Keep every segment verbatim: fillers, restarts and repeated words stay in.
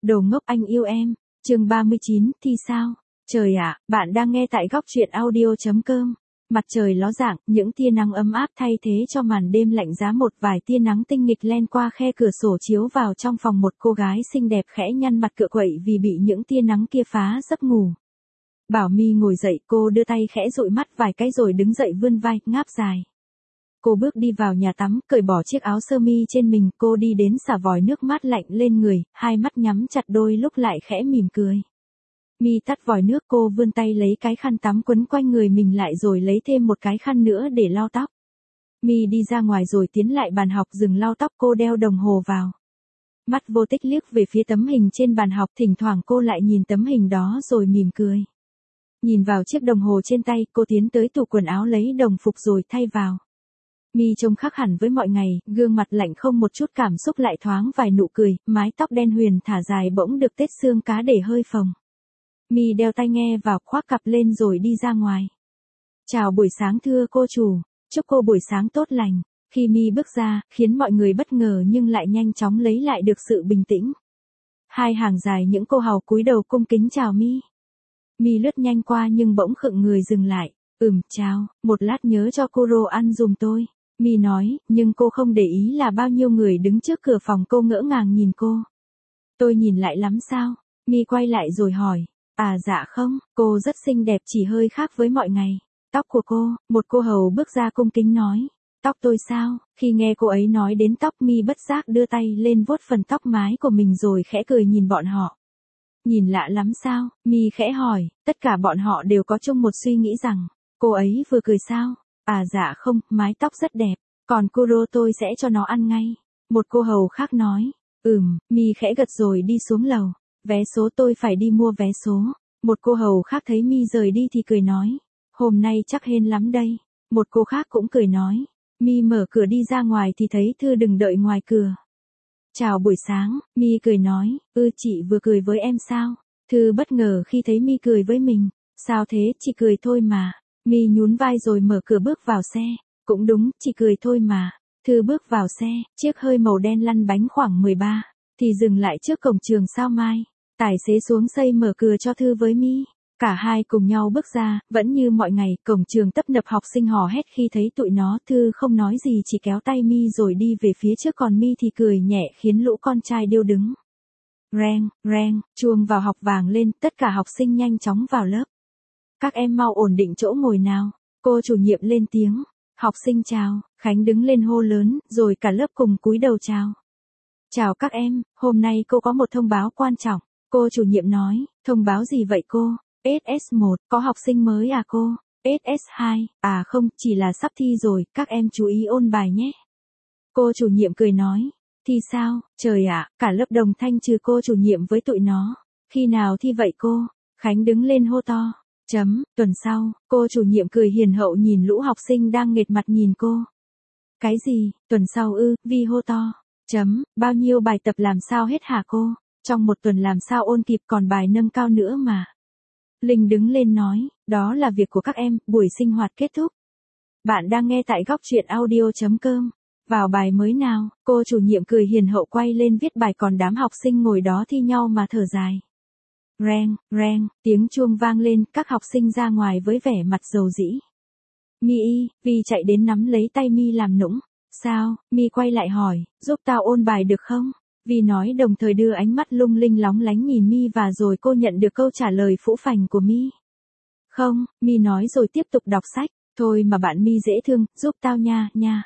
Đồ ngốc anh yêu em. Chương ba mươi chín, thì sao? Trời ạ, bạn đang nghe tại góc truyện audio.com. Mặt trời ló dạng, những tia nắng ấm áp thay thế cho màn đêm lạnh giá, một vài tia nắng tinh nghịch len qua khe cửa sổ chiếu vào trong phòng, một cô gái xinh đẹp khẽ nhăn mặt cựa quậy vì bị những tia nắng kia phá giấc ngủ. Bảo My ngồi dậy, cô đưa tay khẽ dụi mắt vài cái rồi đứng dậy vươn vai, ngáp dài. Cô bước đi vào nhà tắm, cởi bỏ chiếc áo sơ mi trên mình, cô đi đến xả vòi nước mát lạnh lên người, hai mắt nhắm chặt đôi lúc lại khẽ mỉm cười. My tắt vòi nước, cô vươn tay lấy cái khăn tắm quấn quanh người mình lại rồi lấy thêm một cái khăn nữa để lau tóc. My đi ra ngoài rồi tiến lại bàn học, dừng lau tóc, cô đeo đồng hồ vào. Mắt vô tích liếc về phía tấm hình trên bàn học, thỉnh thoảng cô lại nhìn tấm hình đó rồi mỉm cười. Nhìn vào chiếc đồng hồ trên tay, cô tiến tới tủ quần áo lấy đồng phục rồi thay vào. My trông khác hẳn với mọi ngày, gương mặt lạnh không một chút cảm xúc lại thoáng vài nụ cười, mái tóc đen huyền thả dài bỗng được tết xương cá để hơi phồng. My đeo tai nghe vào, khoác cặp lên rồi đi ra ngoài. Chào buổi sáng thưa cô chủ, chúc cô buổi sáng tốt lành. Khi My bước ra, khiến mọi người bất ngờ nhưng lại nhanh chóng lấy lại được sự bình tĩnh. Hai hàng dài những cô hầu cúi đầu cung kính chào My. My lướt nhanh qua nhưng bỗng khựng người dừng lại. Ừm, chào, một lát nhớ cho cô đồ ăn giùm tôi. My nói, nhưng cô không để ý là bao nhiêu người đứng trước cửa phòng, cô ngỡ ngàng nhìn cô. Tôi nhìn lại lắm sao? My quay lại rồi hỏi. À dạ không, cô rất xinh đẹp, chỉ hơi khác với mọi ngày. Tóc của cô, một cô hầu bước ra cung kính nói. Tóc tôi sao? Khi nghe cô ấy nói đến tóc, My bất giác đưa tay lên vuốt phần tóc mái của mình rồi khẽ cười nhìn bọn họ. Nhìn lạ lắm sao? My khẽ hỏi, tất cả bọn họ đều có chung một suy nghĩ rằng, cô ấy vừa cười sao? À dạ không, mái tóc rất đẹp, còn Kuro tôi sẽ cho nó ăn ngay. Một cô hầu khác nói, ừm, My khẽ gật rồi đi xuống lầu. Vé số tôi phải đi mua vé số. Một cô hầu khác thấy My rời đi thì cười nói, hôm nay chắc hên lắm đây. Một cô khác cũng cười nói. My mở cửa đi ra ngoài thì thấy Thư đứng đợi ngoài cửa. Chào buổi sáng, My cười nói, ư chị vừa cười với em sao? Thư bất ngờ khi thấy My cười với mình. Sao thế, chị cười thôi mà. My nhún vai rồi mở cửa bước vào xe. Cũng đúng, chị cười thôi mà. Thư bước vào xe, chiếc hơi màu đen lăn bánh khoảng mười ba, thì dừng lại trước cổng trường Sao Mai. Tài xế xuống xây mở cửa cho Thư với My. Cả hai cùng nhau bước ra, vẫn như mọi ngày, cổng trường tấp nập học sinh hò hét khi thấy tụi nó. Thư không nói gì, chỉ kéo tay My rồi đi về phía trước, còn My thì cười nhẹ khiến lũ con trai điêu đứng. Reng, reng, chuông vào học vàng lên, tất cả học sinh nhanh chóng vào lớp. Các em mau ổn định chỗ ngồi nào. Cô chủ nhiệm lên tiếng. Học sinh chào, Khánh đứng lên hô lớn, rồi cả lớp cùng cúi đầu chào. Chào các em, hôm nay cô có một thông báo quan trọng. Cô chủ nhiệm nói, thông báo gì vậy cô? ét ét một, có học sinh mới à cô? ét ét hai, à không, chỉ là sắp thi rồi, các em chú ý ôn bài nhé. Cô chủ nhiệm cười nói, thi sao? Trời ạ, cả lớp đồng thanh trừ cô chủ nhiệm với tụi nó. Khi nào thi vậy cô? Khánh đứng lên hô to. Chấm, tuần sau, cô chủ nhiệm cười hiền hậu nhìn lũ học sinh đang nghệt mặt nhìn cô. Cái gì, tuần sau ư? Vi hô to. Chấm, bao nhiêu bài tập làm sao hết hả cô? Trong một tuần làm sao ôn kịp, còn bài nâng cao nữa mà. Linh đứng lên nói, đó là việc của các em, buổi sinh hoạt kết thúc. Bạn đang nghe tại góc truyện audio.com. Vào bài mới nào, cô chủ nhiệm cười hiền hậu quay lên viết bài, còn đám học sinh ngồi đó thi nhau mà thở dài. Reng, reng, tiếng chuông vang lên, các học sinh ra ngoài với vẻ mặt dầu dĩ. My, Vi chạy đến nắm lấy tay My làm nũng. Sao? My quay lại hỏi, giúp tao ôn bài được không? Vi nói đồng thời đưa ánh mắt lung linh lóng lánh nhìn My, và rồi cô nhận được câu trả lời phũ phành của My. Không, My nói rồi tiếp tục đọc sách. Thôi mà bạn My dễ thương, giúp tao nha, nha.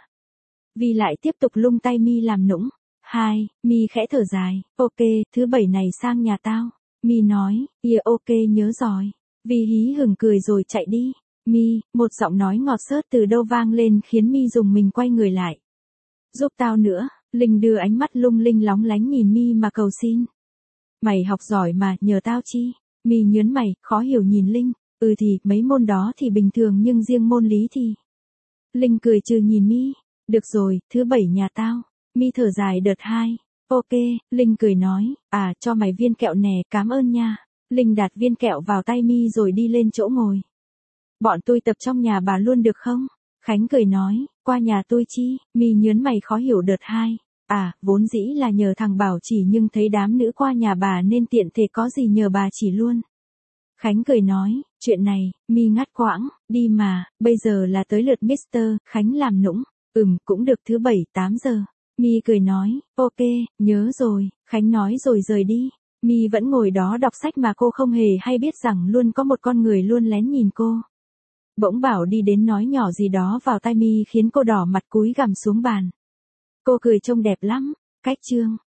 Vi lại tiếp tục lung tay My làm nũng. Hai, My khẽ thở dài, ok, thứ bảy này sang nhà tao. My nói, yeah ok nhớ rồi. Vi hí hửng cười rồi chạy đi. My, một giọng nói ngọt xớt từ đâu vang lên khiến My dùng mình quay người lại. Giúp tao nữa. Linh đưa ánh mắt lung linh lóng lánh nhìn My mà cầu xin. Mày học giỏi mà, nhờ tao chi? My nhớn mày, khó hiểu nhìn Linh. Ừ thì, mấy môn đó thì bình thường nhưng riêng môn lý thì... Linh cười trừ nhìn My. Được rồi, thứ bảy nhà tao. My thở dài đợt hai. Ok, Linh cười nói, à cho mày viên kẹo nè, cảm ơn nha. Linh đặt viên kẹo vào tay My rồi đi lên chỗ ngồi. Bọn tôi tập trong nhà bà luôn được không? Khánh cười nói, qua nhà tôi chi? My nhớn mày khó hiểu đợt hai. À, vốn dĩ là nhờ thằng Bảo chỉ nhưng thấy đám nữ qua nhà bà nên tiện thể có gì nhờ bà chỉ luôn. Khánh cười nói, chuyện này, mi ngắt quãng, đi mà, bây giờ là tới lượt mít tơ Khánh làm nũng, ừm, cũng được thứ bảy tám giờ. Mi cười nói, ok, nhớ rồi, Khánh nói rồi rời đi. Mi vẫn ngồi đó đọc sách mà cô không hề hay biết rằng luôn có một con người luôn lén nhìn cô. Bỗng Bảo đi đến nói nhỏ gì đó vào tai Mi khiến cô đỏ mặt cúi gằm xuống bàn. Cô cười trông đẹp lắm, cách chương.